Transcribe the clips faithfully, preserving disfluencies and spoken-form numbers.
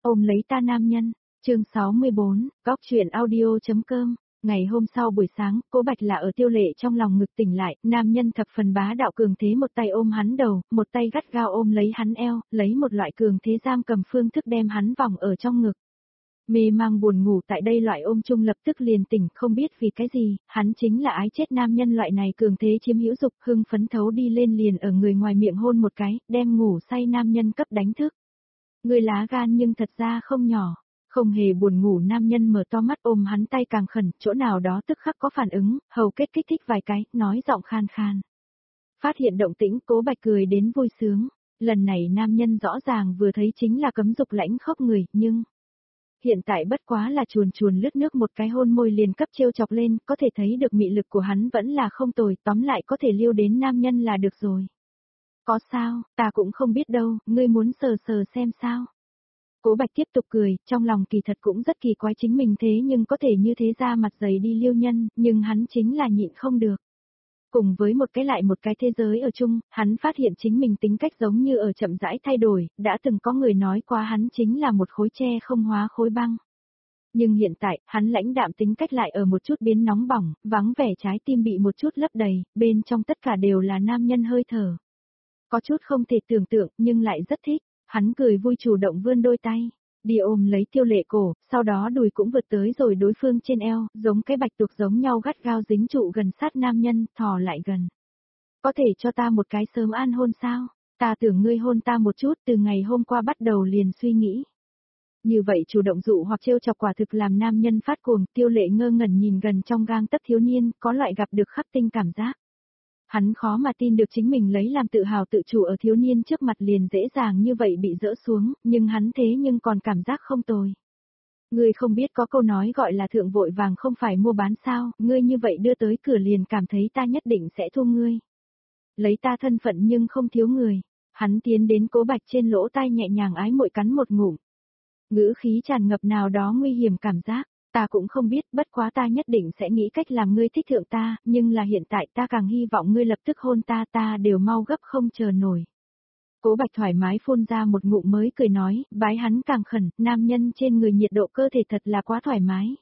Ôm lấy ta nam nhân, chương sáu mươi bốn, góc chuyện audio.com. Ngày hôm sau buổi sáng, Cố Bạch là ở Tiêu Lệ trong lòng ngực tỉnh lại, nam nhân thập phần bá đạo cường thế một tay ôm hắn đầu, một tay gắt gao ôm lấy hắn eo, lấy một loại cường thế giam cầm phương thức đem hắn vòng ở trong ngực. Mê mang buồn ngủ tại đây loại ôm chung lập tức liền tỉnh, không biết vì cái gì, hắn chính là ái chết nam nhân loại này cường thế chiếm hữu dục, hưng phấn thấu đi lên liền ở người ngoài miệng hôn một cái, đem ngủ say nam nhân cấp đánh thức. Người lá gan nhưng thật ra không nhỏ. Không hề buồn ngủ nam nhân mở to mắt ôm hắn tay càng khẩn, chỗ nào đó tức khắc có phản ứng, hầu kết kích thích vài cái, nói giọng khan khan. Phát hiện động tĩnh, Cố Bạch cười đến vui sướng. Lần này nam nhân rõ ràng vừa thấy chính là cấm dục lãnh khốc người, nhưng... Hiện tại bất quá là chuồn chuồn lướt nước một cái hôn môi liền cấp trêu chọc lên, có thể thấy được mị lực của hắn vẫn là không tồi, tóm lại có thể liêu đến nam nhân là được rồi. Có sao, ta cũng không biết đâu, ngươi muốn sờ sờ xem sao. Cố Bạch tiếp tục cười, trong lòng kỳ thật cũng rất kỳ quái chính mình thế nhưng có thể như thế ra mặt dày đi liêu nhân, nhưng hắn chính là nhịn không được. Cùng với một cái lại một cái thế giới ở chung, hắn phát hiện chính mình tính cách giống như ở chậm rãi thay đổi, đã từng có người nói qua hắn chính là một khối tre không hóa khối băng. Nhưng hiện tại, hắn lãnh đạm tính cách lại ở một chút biến nóng bỏng, vắng vẻ trái tim bị một chút lấp đầy, bên trong tất cả đều là nam nhân hơi thở. Có chút không thể tưởng tượng, nhưng lại rất thích. Hắn cười vui chủ động vươn đôi tay, đi ôm lấy Tiêu Lệ cổ, sau đó đùi cũng vượt tới rồi đối phương trên eo, giống cái bạch tuộc giống nhau gắt gao dính trụ gần sát nam nhân, thò lại gần. Có thể cho ta một cái sớm an hôn sao? Ta tưởng ngươi hôn ta một chút, từ ngày hôm qua bắt đầu liền suy nghĩ. Như vậy chủ động dụ hoặc trêu chọc quả thực làm nam nhân phát cuồng, Tiêu Lệ ngơ ngẩn nhìn gần trong gang tấc thiếu niên, có loại gặp được khắc tinh cảm giác. Hắn khó mà tin được chính mình lấy làm tự hào tự chủ ở thiếu niên trước mặt liền dễ dàng như vậy bị dỡ xuống, nhưng hắn thế nhưng còn cảm giác không tồi. Ngươi không biết có câu nói gọi là thượng vội vàng không phải mua bán sao, ngươi như vậy đưa tới cửa liền cảm thấy ta nhất định sẽ thu ngươi. Lấy ta thân phận nhưng không thiếu người. Hắn tiến đến Cố Bạch trên lỗ tai nhẹ nhàng ái muội cắn một ngụm. Ngữ khí tràn ngập nào đó nguy hiểm cảm giác. Ta cũng không biết, bất quá ta nhất định sẽ nghĩ cách làm ngươi thích thượng ta, nhưng là hiện tại ta càng hy vọng ngươi lập tức hôn ta, ta đều mau gấp không chờ nổi. Cố Bạch thoải mái phun ra một ngụm mới cười nói, bái hắn càng khẩn, nam nhân trên người nhiệt độ cơ thể thật là quá thoải mái.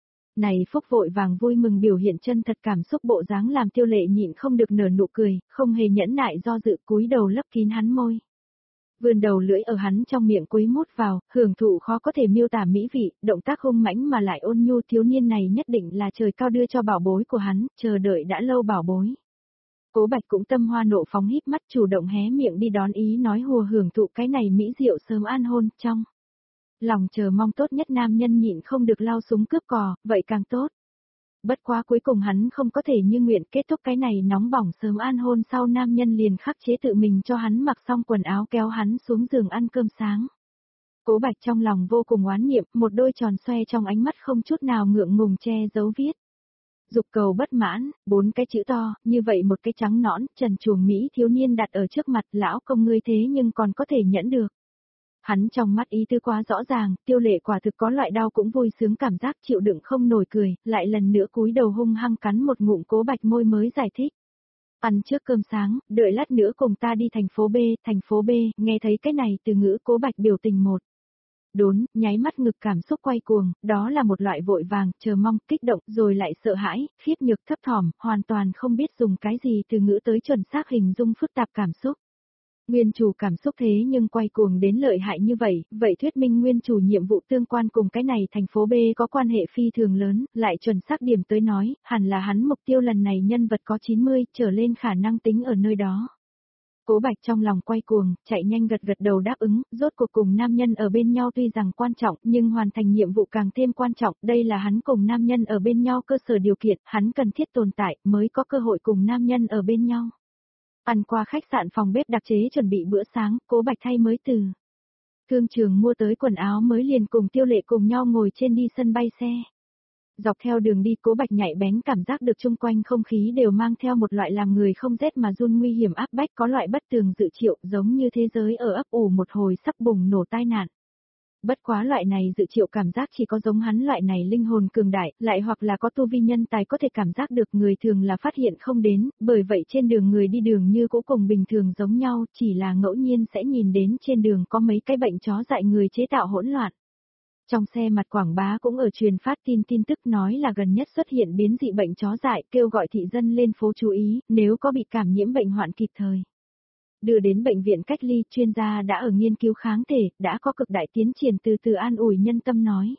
Này phúc vội vàng vui mừng biểu hiện chân thật cảm xúc bộ dáng làm Tiêu Lệ nhịn không được nở nụ cười, không hề nhẫn nại do dự cúi đầu lấp kín hắn môi. Vươn đầu lưỡi ở hắn trong miệng quấy mút vào, hưởng thụ khó có thể miêu tả mỹ vị, động tác hung mãnh mà lại ôn nhu thiếu niên này nhất định là trời cao đưa cho bảo bối của hắn, chờ đợi đã lâu bảo bối. Cố Bạch cũng tâm hoa nộ phóng híp mắt chủ động hé miệng đi đón ý nói hùa hưởng thụ cái này mỹ diệu sớm an hôn, trong lòng chờ mong tốt nhất nam nhân nhịn không được lao súng cướp cò, vậy càng tốt. Bất quá cuối cùng hắn không có thể như nguyện kết thúc cái này nóng bỏng sớm an hôn sau nam nhân liền khắc chế tự mình cho hắn mặc xong quần áo kéo hắn xuống giường ăn cơm sáng. Cố Bạch trong lòng vô cùng oán niệm, một đôi tròn xoe trong ánh mắt không chút nào ngượng ngùng che giấu viết. Dục cầu bất mãn, bốn cái chữ to, như vậy một cái trắng nõn, trần truồng Mỹ thiếu niên đặt ở trước mặt lão công ngươi thế nhưng còn có thể nhẫn được. Hắn trong mắt ý tư quá rõ ràng, Tiêu Lệ quả thực có loại đau cũng vui sướng cảm giác chịu đựng không nổi cười, lại lần nữa cúi đầu hung hăng cắn một ngụm Cố Bạch môi mới giải thích. Ăn trước cơm sáng, đợi lát nữa cùng ta đi thành phố B, thành phố B, nghe thấy cái này từ ngữ Cố Bạch biểu tình một. Đốn, nháy mắt ngực cảm xúc quay cuồng, đó là một loại vội vàng, chờ mong, kích động, rồi lại sợ hãi, khiếp nhược thấp thỏm, hoàn toàn không biết dùng cái gì từ ngữ tới chuẩn xác hình dung phức tạp cảm xúc. Nguyên chủ cảm xúc thế nhưng quay cuồng đến lợi hại như vậy, vậy thuyết minh nguyên chủ nhiệm vụ tương quan cùng cái này thành phố B có quan hệ phi thường lớn, lại chuẩn xác điểm tới nói, hẳn là hắn mục tiêu lần này nhân vật có chín mươi trở lên khả năng tính ở nơi đó. Cố Bạch trong lòng quay cuồng, chạy nhanh gật gật đầu đáp ứng, rốt cuộc cùng nam nhân ở bên nhau tuy rằng quan trọng, nhưng hoàn thành nhiệm vụ càng thêm quan trọng, đây là hắn cùng nam nhân ở bên nhau cơ sở điều kiện, hắn cần thiết tồn tại, mới có cơ hội cùng nam nhân ở bên nhau. Ăn qua khách sạn phòng bếp đặc chế chuẩn bị bữa sáng, Cố Bạch thay mới từ thương trường mua tới quần áo mới liền cùng Tiêu Lệ cùng nhau ngồi trên đi sân bay xe. Dọc theo đường đi Cố Bạch nhạy bén cảm giác được chung quanh không khí đều mang theo một loại làm người không rét mà run nguy hiểm áp bách có loại bất tường dự triệu giống như thế giới ở ấp ủ một hồi sắp bùng nổ tai nạn. Bất quá loại này dự triệu cảm giác chỉ có giống hắn loại này linh hồn cường đại, lại hoặc là có tu vi nhân tài có thể cảm giác được người thường là phát hiện không đến, bởi vậy trên đường người đi đường như cũ cùng bình thường giống nhau, chỉ là ngẫu nhiên sẽ nhìn đến trên đường có mấy cái bệnh chó dại người chế tạo hỗn loạn. Trong xe mặt quảng bá cũng ở truyền phát tin tin tức nói là gần nhất xuất hiện biến dị bệnh chó dại, kêu gọi thị dân lên phố chú ý, nếu có bị cảm nhiễm bệnh hoạn kịp thời. Đưa đến bệnh viện cách ly, chuyên gia đã ở nghiên cứu kháng thể, đã có cực đại tiến triển, từ từ an ủi nhân tâm nói.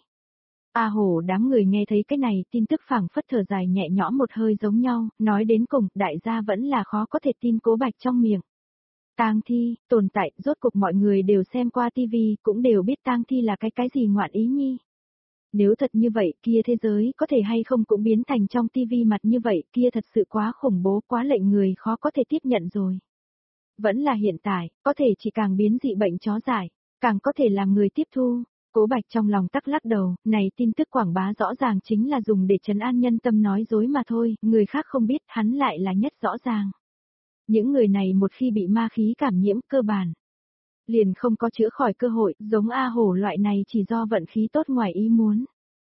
A Hổ đám người nghe thấy cái này, tin tức phảng phất thở dài nhẹ nhõm một hơi giống nhau, nói đến cùng, đại gia vẫn là khó có thể tin Cố Bạch trong miệng. Tang thi, tồn tại, rốt cục mọi người đều xem qua tivi, cũng đều biết tang thi là cái cái gì ngoạn ý nhi. Nếu thật như vậy, kia thế giới có thể hay không cũng biến thành trong tivi mặt như vậy, kia thật sự quá khủng bố, quá lệnh người khó có thể tiếp nhận rồi. Vẫn là hiện tại, có thể chỉ càng biến dị bệnh chó dại, càng có thể làm người tiếp thu. Cố Bạch trong lòng tắc lắc đầu, này tin tức quảng bá rõ ràng chính là dùng để trấn an nhân tâm nói dối mà thôi, người khác không biết, hắn lại là nhất rõ ràng. Những người này một khi bị ma khí cảm nhiễm cơ bản, liền không có chữa khỏi cơ hội, giống A Hổ loại này chỉ do vận khí tốt ngoài ý muốn.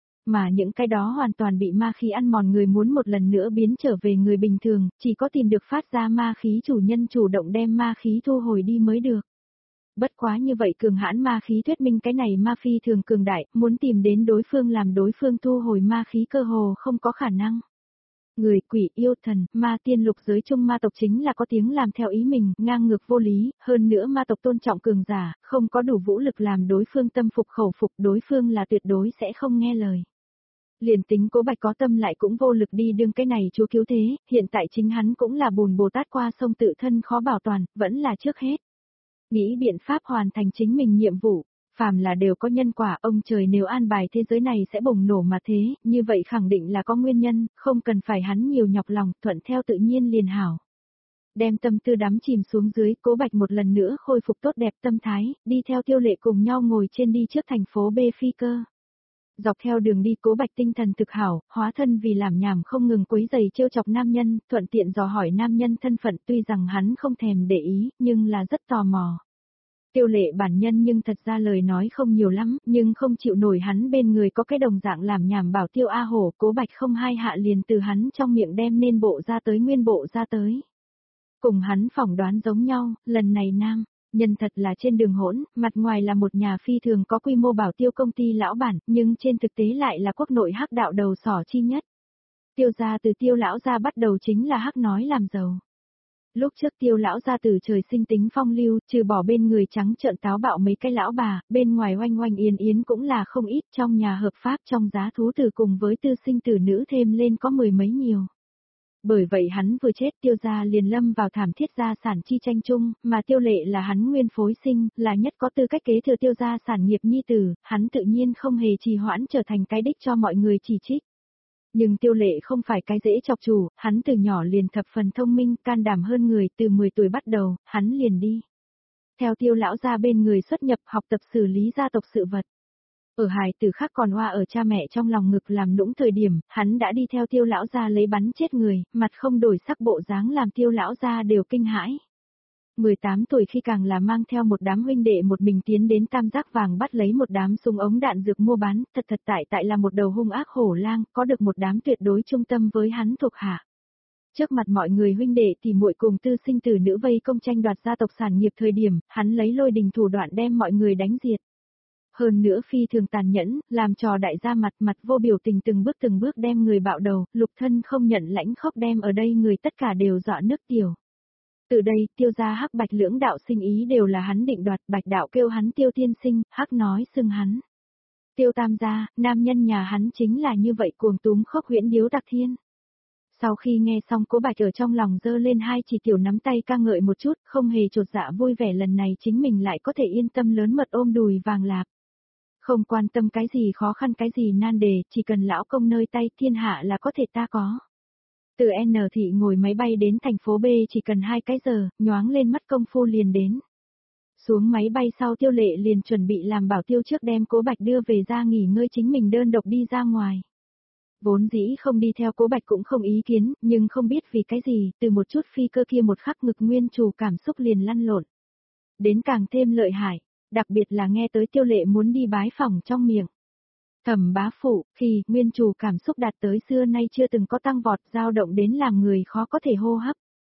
Mà những cái đó hoàn toàn bị ma khí ăn mòn người muốn một lần nữa biến trở về người bình thường, chỉ có tìm được phát ra ma khí chủ nhân chủ động đem ma khí thu hồi đi mới được. Bất quá như vậy cường hãn ma khí thuyết minh cái này ma phi thường cường đại, muốn tìm đến đối phương làm đối phương thu hồi ma khí cơ hồ không có khả năng. Người, quỷ, yêu, thần, ma tiên lục giới chung ma tộc chính là có tiếng làm theo ý mình, ngang ngược vô lý, hơn nữa ma tộc tôn trọng cường giả, không có đủ vũ lực làm đối phương tâm phục khẩu phục, đối phương là tuyệt đối sẽ không nghe lời. Liền tính Cố Bạch có tâm lại cũng vô lực đi đương cái này chúa cứu thế, hiện tại chính hắn cũng là bùn Bồ Tát qua sông tự thân khó bảo toàn, vẫn là trước hết. Nghĩ biện pháp hoàn thành chính mình nhiệm vụ, phàm là đều có nhân quả, ông trời nếu an bài thế giới này sẽ bùng nổ mà thế, như vậy khẳng định là có nguyên nhân, không cần phải hắn nhiều nhọc lòng, thuận theo tự nhiên liền hảo. Đem tâm tư đắm chìm xuống dưới, Cố Bạch một lần nữa khôi phục tốt đẹp tâm thái, đi theo Tiêu Lệ cùng nhau ngồi trên đi trước thành phố B phi cơ. Dọc theo đường đi Cố Bạch tinh thần thực hảo, hóa thân vì làm nhảm không ngừng quấy giày trêu chọc nam nhân, thuận tiện dò hỏi nam nhân thân phận, tuy rằng hắn không thèm để ý, nhưng là rất tò mò. Tiêu Lệ bản nhân nhưng thật ra lời nói không nhiều lắm, nhưng không chịu nổi hắn bên người có cái đồng dạng làm nhảm bảo Tiêu A Hổ, Cố Bạch không hai hạ liền từ hắn trong miệng đem nên bộ ra tới nguyên bộ ra tới. Cùng hắn phỏng đoán giống nhau, lần này nam nhân thật là trên đường hỗn, mặt ngoài là một nhà phi thường có quy mô bảo tiêu công ty lão bản, nhưng trên thực tế lại là quốc nội hắc đạo đầu sỏ chi nhất. Tiêu gia từ Tiêu lão gia bắt đầu chính là hắc nói làm giàu. Lúc trước Tiêu lão gia từ trời sinh tính phong lưu, trừ bỏ bên người trắng trợn táo bạo mấy cái lão bà, bên ngoài oanh oanh yến yến cũng là không ít, trong nhà hợp pháp trong giá thú tử cùng với tư sinh tử nữ thêm lên có mười mấy nhiều. Bởi vậy hắn vừa chết Tiêu gia liền lâm vào thảm thiết gia sản chi tranh chung, mà Tiêu Lệ là hắn nguyên phối sinh, là nhất có tư cách kế thừa Tiêu gia sản nghiệp nhi tử, hắn tự nhiên không hề trì hoãn trở thành cái đích cho mọi người chỉ trích. Nhưng Tiêu Lệ không phải cái dễ chọc chủ, hắn từ nhỏ liền thập phần thông minh, can đảm hơn người, từ mười tuổi bắt đầu, hắn liền đi. Theo Tiêu lão gia bên người xuất nhập học tập xử lý gia tộc sự vật. Ở hài tử khác còn oa ở cha mẹ trong lòng ngực làm nũng thời điểm, hắn đã đi theo Tiêu lão gia lấy bắn chết người, mặt không đổi sắc bộ dáng làm Tiêu lão gia đều kinh hãi. mười tám tuổi khi càng là mang theo một đám huynh đệ một mình tiến đến Tam Giác Vàng bắt lấy một đám súng ống đạn dược mua bán, thật thật tại tại là một đầu hung ác hổ lang, có được một đám tuyệt đối trung tâm với hắn thuộc hạ. Trước mặt mọi người huynh đệ thì muội cùng tư sinh tử nữ vây công tranh đoạt gia tộc sản nghiệp thời điểm, hắn lấy lôi đình thủ đoạn đem mọi người đánh diệt. Hơn nữa phi thường tàn nhẫn, làm trò đại gia mặt mặt vô biểu tình từng bước từng bước đem người bạo đầu, lục thân không nhận lãnh khốc đem ở đây người tất cả đều dọa nước tiểu. Từ đây, Tiêu gia hắc bạch lưỡng đạo sinh ý đều là hắn định đoạt, bạch đạo kêu hắn Tiêu tiên sinh, hắc nói xưng hắn. Tiêu tam gia, nam nhân nhà hắn chính là như vậy cuồng túm khốc huyễn điếu đặc thiên. Sau khi nghe xong Cố Bạch ở trong lòng dơ lên hai chỉ tiểu nắm tay ca ngợi một chút, không hề chột dạ vui vẻ lần này chính mình lại có thể yên tâm lớn mật ôm đùi vàng lạp. Không quan tâm cái gì khó khăn cái gì nan đề, chỉ cần lão công nơi tay thiên hạ là có thể ta có. Từ N thị ngồi máy bay đến thành phố B chỉ cần hai cái giờ, nhoáng lên mắt công phu liền đến. Xuống máy bay sau Tiêu Lệ liền chuẩn bị làm bảo tiêu trước đem Cố Bạch đưa về ra nghỉ ngơi chính mình đơn độc đi ra ngoài. Vốn dĩ không đi theo Cố Bạch cũng không ý kiến, nhưng không biết vì cái gì, từ một chút phi cơ kia một khắc ngực nguyên chủ cảm xúc liền lăn lộn. Đến càng thêm lợi hại, đặc biệt là nghe tới Tiêu Lệ muốn đi bái phỏng trong miệng. Thẩm bá phụ, khi nguyên chủ cảm xúc đạt tới xưa nay chưa từng có tăng vọt dao động đến làm người khó có thể hô hấp.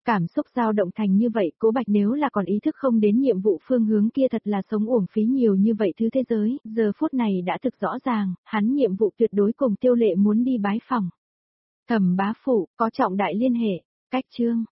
Cảm xúc dao động thành như vậy, Cố Bạch nếu là còn ý thức không đến nhiệm vụ phương hướng kia thật là sống uổng phí nhiều như vậy thứ thế giới, giờ phút này đã thực rõ ràng, hắn nhiệm vụ tuyệt đối cùng Tiêu Lệ muốn đi bái phỏng. Thẩm bá phụ, có trọng đại liên hệ, cách chương.